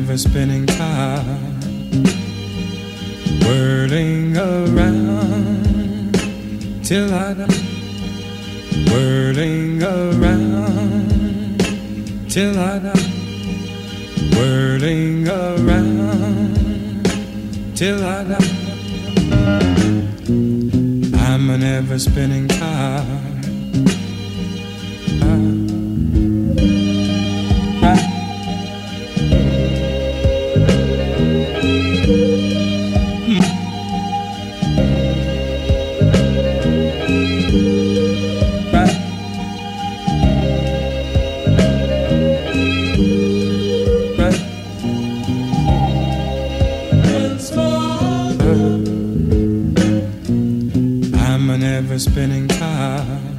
ever spinning car, whirling around till I die, whirling around till I die, whirling around till I die. I'm an ever spinning car. I'm an ever spinning car.